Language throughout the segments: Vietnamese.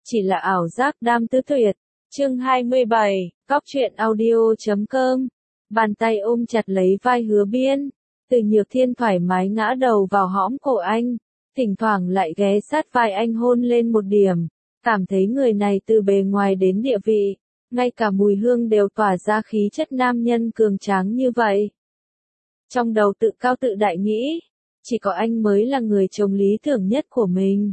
chỉ là ảo giác đam tứ tuyệt. Chương 27, Cóc truyện audio.com. Bàn tay ôm chặt lấy vai Hứa Biên, Từ Nhược Thiên thoải mái ngã đầu vào hõm cổ anh, thỉnh thoảng lại ghé sát vai anh hôn lên một điểm, cảm thấy người này từ bề ngoài đến địa vị, ngay cả mùi hương đều tỏa ra khí chất nam nhân cường tráng như vậy. Trong đầu tự cao tự đại nghĩ, chỉ có anh mới là người chồng lý tưởng nhất của mình.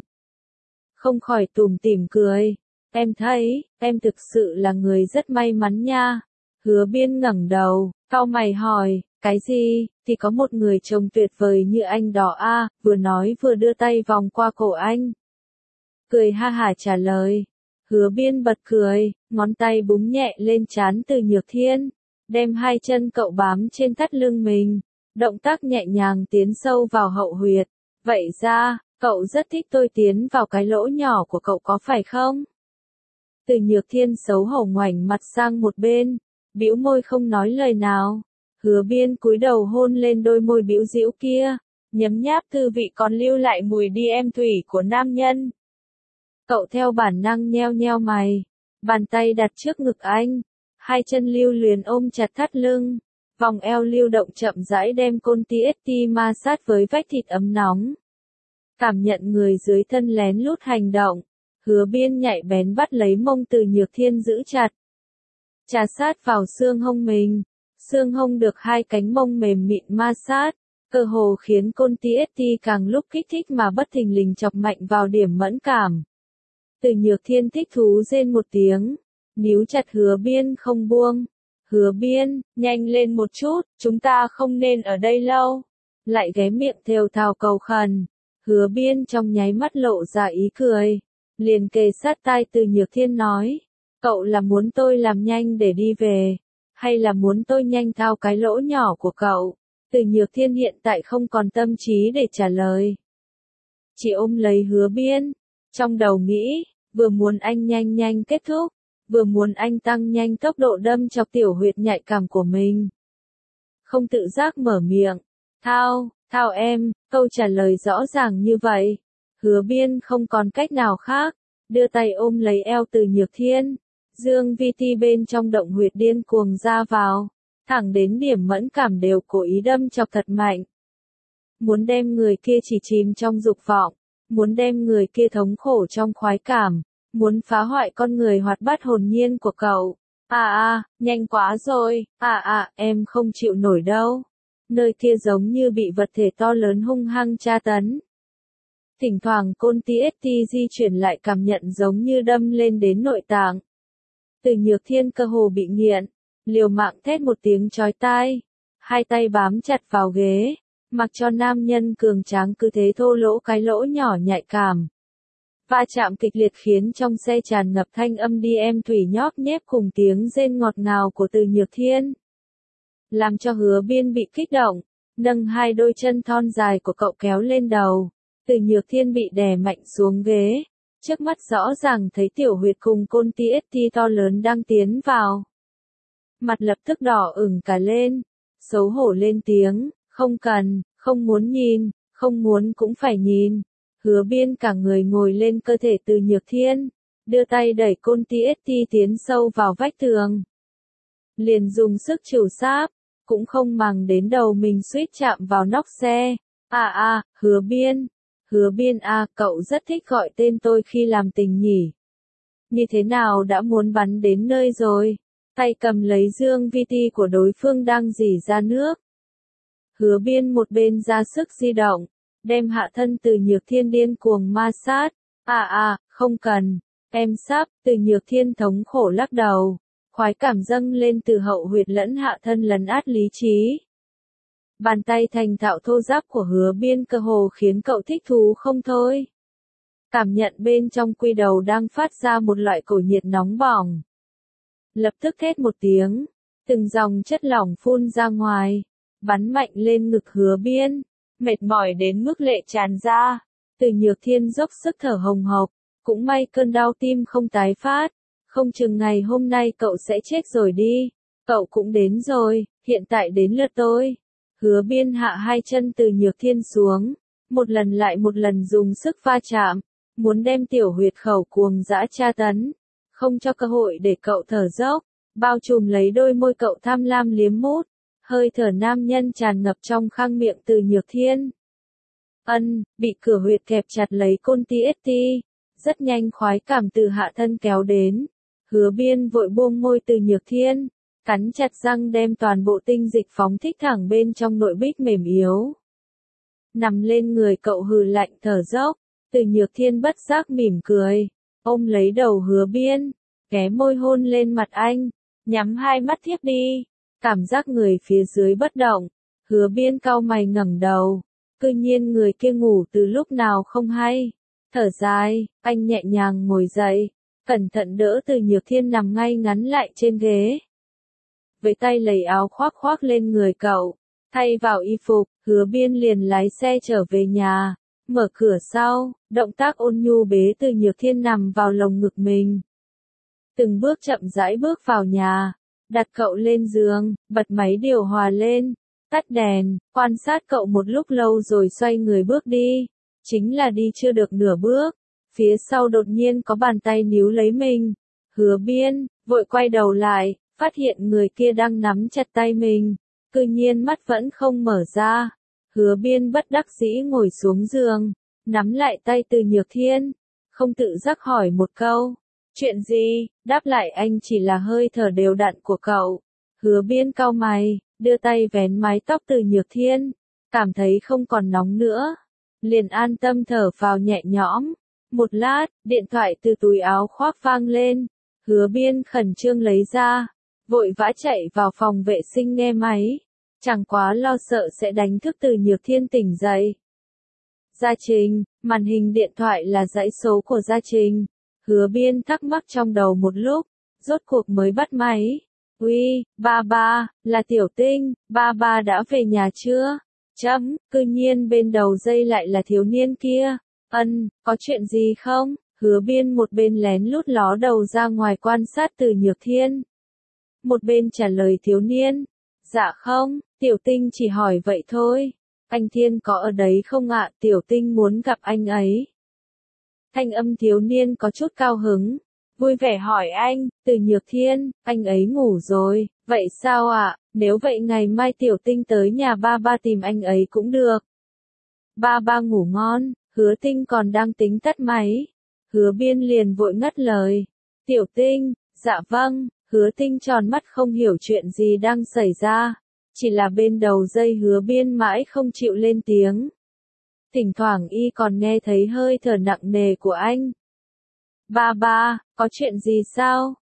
Không khỏi tủm tỉm cười, em thấy, em thực sự là người rất may mắn nha. Hứa Biên ngẩng đầu, cau mày hỏi, cái gì, thì có một người chồng tuyệt vời như anh đó a, vừa nói vừa đưa tay vòng qua cổ anh. Cười ha hả trả lời. Hứa Biên bật cười, ngón tay búng nhẹ lên trán Từ Nhược Thiên, đem hai chân cậu bám trên thắt lưng mình, động tác nhẹ nhàng tiến sâu vào hậu huyệt. Vậy ra, cậu rất thích tôi tiến vào cái lỗ nhỏ của cậu có phải không? Từ Nhược Thiên xấu hổ ngoảnh mặt sang một bên, bĩu môi không nói lời nào. Hứa Biên cúi đầu hôn lên đôi môi bĩu giễu kia, nhấm nháp thư vị còn lưu lại mùi đi em thủy của nam nhân. Cậu theo bản năng nheo nheo mày, bàn tay đặt trước ngực anh, hai chân lưu luyến ôm chặt thắt lưng, vòng eo lưu động chậm rãi đem côn ti ma sát với vách thịt ấm nóng. Cảm nhận người dưới thân lén lút hành động, Hứa Biên nhạy bén bắt lấy mông Từ Nhược Thiên giữ chặt. Chà sát vào xương hông mình, xương hông được hai cánh mông mềm mịn ma sát, cơ hồ khiến côn ti càng lúc kích thích mà bất thình lình chọc mạnh vào điểm mẫn cảm. Từ Nhược Thiên thích thú rên một tiếng, níu chặt Hứa Biên không buông. Hứa Biên, nhanh lên một chút, chúng ta không nên ở đây lâu. Lại ghé miệng thều thào cầu khẩn. Hứa Biên trong nháy mắt lộ ra ý cười, liền kề sát tai Từ Nhược Thiên nói, cậu là muốn tôi làm nhanh để đi về, hay là muốn tôi nhanh thao cái lỗ nhỏ của cậu? Từ Nhược Thiên hiện tại không còn tâm trí để trả lời, chỉ ôm lấy Hứa Biên, trong đầu nghĩ, vừa muốn anh nhanh nhanh kết thúc, vừa muốn anh tăng nhanh tốc độ đâm chọc tiểu huyệt nhạy cảm của mình. Không tự giác mở miệng, thao em, câu trả lời rõ ràng như vậy. Hứa Biên không còn cách nào khác, đưa tay ôm lấy eo Từ Nhược Thiên, dương vi ti bên trong động huyệt điên cuồng ra vào, thẳng đến điểm mẫn cảm đều cố ý đâm chọc thật mạnh. Muốn đem người kia chỉ chìm trong dục vọng, muốn đem người kia thống khổ trong khoái cảm, muốn phá hoại con người hoạt bát hồn nhiên của cậu. Nhanh quá rồi, em không chịu nổi đâu. Nơi kia giống như bị vật thể to lớn hung hăng tra tấn. Thỉnh thoảng côn ti di chuyển lại cảm nhận giống như đâm lên đến nội tạng. Từ Nhược Thiên cơ hồ bị nghiện, liều mạng thét một tiếng chói tai, hai tay bám chặt vào ghế, mặc cho nam nhân cường tráng cứ thế thô lỗ cái lỗ nhỏ nhạy cảm. Va chạm kịch liệt khiến trong xe tràn ngập thanh âm đi em thủy nhóp nhép cùng tiếng rên ngọt ngào của Từ Nhược Thiên. Làm cho Hứa Biên bị kích động, nâng hai đôi chân thon dài của cậu kéo lên đầu. Từ Nhược Thiên bị đè mạnh xuống ghế, trước mắt rõ ràng thấy tiểu huyệt cùng côn ti to lớn đang tiến vào. Mặt lập tức đỏ ửng cả lên, xấu hổ lên tiếng, không cần, không muốn nhìn, không muốn cũng phải nhìn. Hứa Biên cả người ngồi lên cơ thể Từ Nhược Thiên, đưa tay đẩy côn ti tiến sâu vào vách tường. Liền dùng sức trìu sáp, cũng không màng đến đầu mình suýt chạm vào nóc xe. Hứa Biên cậu rất thích gọi tên tôi khi làm tình nhỉ. Như thế nào đã muốn bắn đến nơi rồi? Tay cầm lấy dương vi ti của đối phương đang rỉ ra nước. Hứa Biên một bên ra sức di động, đem hạ thân Từ Nhược Thiên điên cuồng ma sát. Không cần, em sắp. Từ Nhược Thiên thống khổ lắc đầu, khoái cảm dâng lên từ hậu huyệt lẫn hạ thân lấn át lý trí. Bàn tay thành thạo thô ráp của Hứa Biên cơ hồ khiến cậu thích thú không thôi. Cảm nhận bên trong quy đầu đang phát ra một loại cổ nhiệt nóng bỏng. Lập tức thét một tiếng, từng dòng chất lỏng phun ra ngoài, bắn mạnh lên ngực Hứa Biên, mệt mỏi đến mức lệ tràn ra. Từ Nhược Thiên dốc sức thở hồng hộc, cũng may cơn đau tim không tái phát, không chừng ngày hôm nay cậu sẽ chết rồi đi. Cậu cũng đến rồi, hiện tại đến lượt tôi. Hứa Biên hạ hai chân Từ Nhược Thiên xuống, một lần lại một lần dùng sức va chạm, muốn đem tiểu huyệt khẩu cuồng dã tra tấn, không cho cơ hội để cậu thở dốc, bao trùm lấy đôi môi cậu tham lam liếm mút, hơi thở nam nhân tràn ngập trong khang miệng Từ Nhược Thiên. Bị cửa huyệt kẹp chặt lấy côn ti, rất nhanh khoái cảm từ hạ thân kéo đến, Hứa Biên vội buông môi Từ Nhược Thiên, cắn chặt răng đem toàn bộ tinh dịch phóng thích thẳng bên trong nội bích mềm yếu. Nằm lên người cậu hừ lạnh thở dốc, Từ Nhược Thiên bất giác mỉm cười, ôm lấy đầu Hứa Biên, ghé môi hôn lên mặt anh, nhắm hai mắt thiếp đi, cảm giác người phía dưới bất động, Hứa Biên cau mày ngẩng đầu, cư nhiên người kia ngủ từ lúc nào không hay, thở dài, anh nhẹ nhàng ngồi dậy, cẩn thận đỡ Từ Nhược Thiên nằm ngay ngắn lại trên ghế. Với tay lấy áo khoác khoác lên người cậu, thay vào y phục, Hứa Biên liền lái xe trở về nhà, mở cửa sau, động tác ôn nhu bế Từ Nhược Thiên nằm vào lồng ngực mình. Từng bước chậm rãi bước vào nhà, đặt cậu lên giường, bật máy điều hòa lên, tắt đèn, quan sát cậu một lúc lâu rồi xoay người bước đi. Chính là đi chưa được nửa bước, phía sau đột nhiên có bàn tay níu lấy mình. Hứa Biên, vội quay đầu lại, phát hiện người kia đang nắm chặt tay mình, cư nhiên mắt vẫn không mở ra. Hứa Biên bất đắc dĩ ngồi xuống giường, nắm lại tay Từ Nhược Thiên, không tự giác hỏi một câu. Chuyện gì? Đáp lại anh chỉ là hơi thở đều đặn của cậu. Hứa Biên cau mày, đưa tay vén mái tóc Từ Nhược Thiên, cảm thấy không còn nóng nữa, liền an tâm thở vào nhẹ nhõm. Một lát, điện thoại từ túi áo khoác vang lên, Hứa Biên khẩn trương lấy ra, vội vã chạy vào phòng vệ sinh nghe máy, chẳng quá lo sợ sẽ đánh thức Từ Nhược Thiên tỉnh dậy. Gia Trình, màn hình điện thoại là dãy số của Gia Trình. Hứa Biên thắc mắc trong đầu một lúc, rốt cuộc mới bắt máy. Uy, ba, là Tiểu Tinh, ba đã về nhà chưa? Cư nhiên bên đầu dây lại là thiếu niên kia. Có chuyện gì không? Hứa Biên một bên lén lút ló đầu ra ngoài quan sát Từ Nhược Thiên, một bên trả lời thiếu niên. Dạ không, Tiểu Tinh chỉ hỏi vậy thôi. Anh Thiên có ở đấy không ạ? Tiểu Tinh muốn gặp anh ấy. Thanh âm thiếu niên có chút cao hứng, vui vẻ hỏi anh. Từ Nhược Thiên, anh ấy ngủ rồi, vậy sao ạ? Nếu vậy ngày mai Tiểu Tinh tới nhà ba tìm anh ấy cũng được. Ba ngủ ngon. Hứa Tinh còn đang tính tắt máy, Hứa Biên liền vội ngắt lời. Tiểu Tinh, dạ vâng. Hứa Tinh tròn mắt không hiểu chuyện gì đang xảy ra, chỉ là bên đầu dây Hứa Biên mãi không chịu lên tiếng. Thỉnh thoảng y còn nghe thấy hơi thở nặng nề của anh. Ba, có chuyện gì sao?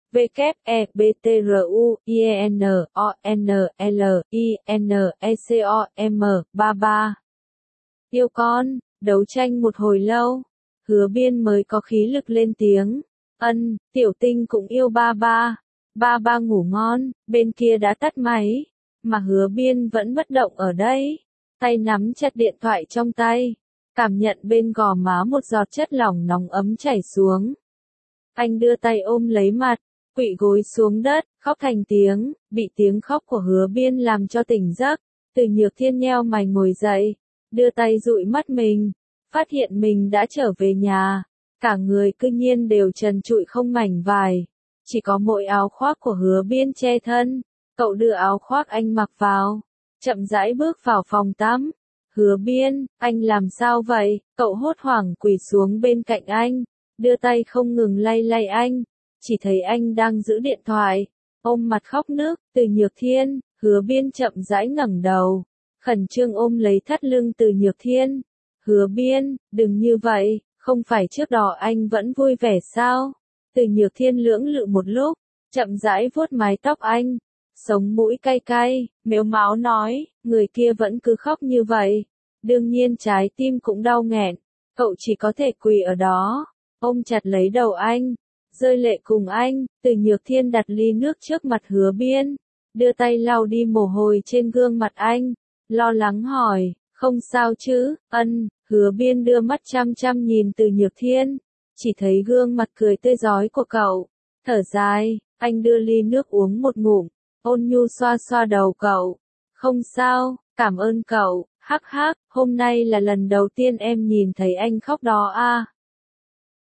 WEBTRUINONLINECOM, ba. Yêu con, đấu tranh một hồi lâu, Hứa Biên mới có khí lực lên tiếng. Tiểu Tinh cũng yêu ba. Ba ngủ ngon, bên kia đã tắt máy, mà Hứa Biên vẫn bất động ở đây, tay nắm chặt điện thoại trong tay, cảm nhận bên gò má một giọt chất lỏng nóng ấm chảy xuống. Anh đưa tay ôm lấy mặt, quỵ gối xuống đất, khóc thành tiếng, bị tiếng khóc của Hứa Biên làm cho tỉnh giấc. Từ Nhược Thiên nheo mày ngồi dậy, đưa tay dụi mắt mình, phát hiện mình đã trở về nhà, cả người cư nhiên đều trần trụi không mảnh vải, chỉ có mỗi áo khoác của Hứa Biên che thân. Cậu đưa áo khoác anh mặc vào, chậm rãi bước vào phòng tắm. Hứa Biên, anh làm sao vậy? Cậu hốt hoảng quỳ xuống bên cạnh anh, đưa tay không ngừng lay anh, chỉ thấy anh đang giữ điện thoại, ôm mặt khóc nức. Từ Nhược Thiên, Hứa Biên chậm rãi ngẩng đầu, khẩn trương ôm lấy thắt lưng Từ Nhược Thiên. Hứa Biên, đừng như vậy, không phải trước đó anh vẫn vui vẻ sao? Từ Nhược Thiên lưỡng lự một lúc, chậm rãi vuốt mái tóc anh, sống mũi cay cay, mếu máo nói, người kia vẫn cứ khóc như vậy, đương nhiên trái tim cũng đau nghẹn, cậu chỉ có thể quỳ ở đó, ôm chặt lấy đầu anh, rơi lệ cùng anh. Từ Nhược Thiên đặt ly nước trước mặt Hứa Biên, đưa tay lau đi mồ hôi trên gương mặt anh, lo lắng hỏi, không sao chứ? Hứa Biên đưa mắt chăm chăm nhìn Từ Nhược Thiên, chỉ thấy gương mặt cười tươi rói của cậu, thở dài, anh đưa ly nước uống một ngụm, ôn nhu xoa xoa đầu cậu. Không sao, cảm ơn cậu, hắc hắc, hôm nay là lần đầu tiên em nhìn thấy anh khóc đó à.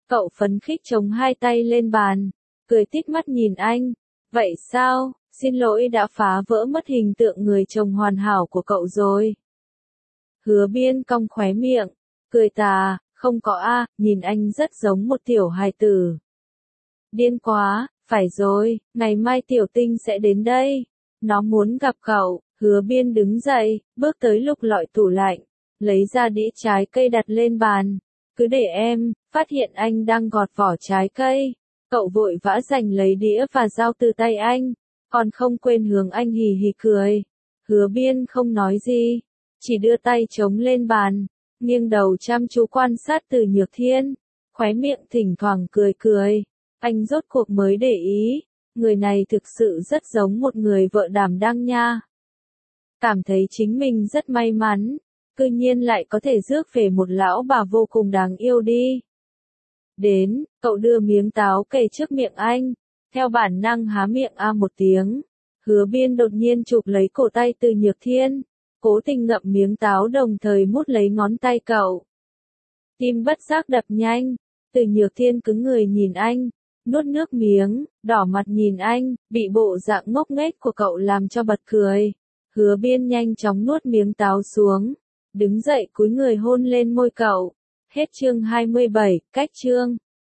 Cậu phấn khích chống hai tay lên bàn, cười tít mắt nhìn anh. Vậy sao, xin lỗi đã phá vỡ mất hình tượng người chồng hoàn hảo của cậu rồi. Hứa Biên cong khóe miệng, cười tà, không có a, nhìn anh rất giống một tiểu hài tử. Điên quá, phải rồi, ngày mai Tiểu Tinh sẽ đến đây. Nó muốn gặp cậu. Hứa Biên đứng dậy, bước tới lục lọi tủ lạnh, lấy ra đĩa trái cây đặt lên bàn. Cứ để em, phát hiện anh đang gọt vỏ trái cây. Cậu vội vã giành lấy đĩa và dao từ tay anh, còn không quên hướng anh hì hì cười. Hứa Biên không nói gì, chỉ đưa tay chống lên bàn, nghiêng đầu chăm chú quan sát Từ Nhược Thiên, khóe miệng thỉnh thoảng cười cười. Anh rốt cuộc mới để ý, người này thực sự rất giống một người vợ đảm đang nha. Cảm thấy chính mình rất may mắn, cư nhiên lại có thể rước về một lão bà vô cùng đáng yêu đi. Đến, cậu đưa miếng táo kề trước miệng anh, theo bản năng há miệng a một tiếng. Hứa Biên đột nhiên chụp lấy cổ tay Từ Nhược Thiên, cố tình ngậm miếng táo đồng thời mút lấy ngón tay cậu. Tim bất giác đập nhanh, Từ Nhược Thiên cứng người nhìn anh, nuốt nước miếng, đỏ mặt nhìn anh, bị bộ dạng ngốc nghếch của cậu làm cho bật cười. Hứa Biên nhanh chóng nuốt miếng táo xuống, đứng dậy cúi người hôn lên môi cậu. Hết chương 27, cách chương.